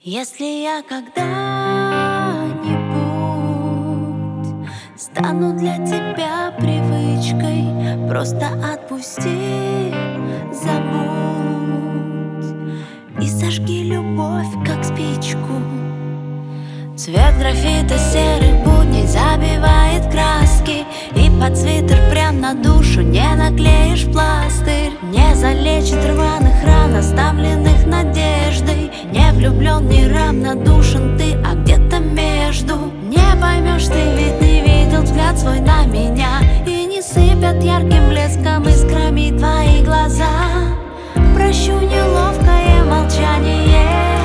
Если я когда-нибудь стану для тебя привычкой, просто отпусти, забудь и сожги любовь, как спичку. Цвет графита серых будней забивает краски, и под свитер прям на душу не наклеишь пластырь. Не залечит рваных ран, оставленных надеждой. Не влюблен, не равнодушен ты, а где-то между. Не поймешь ты, ведь не видел взгляд свой на меня, и не сыпят ярким блеском искрами твои глаза. Прощу неловкое молчание,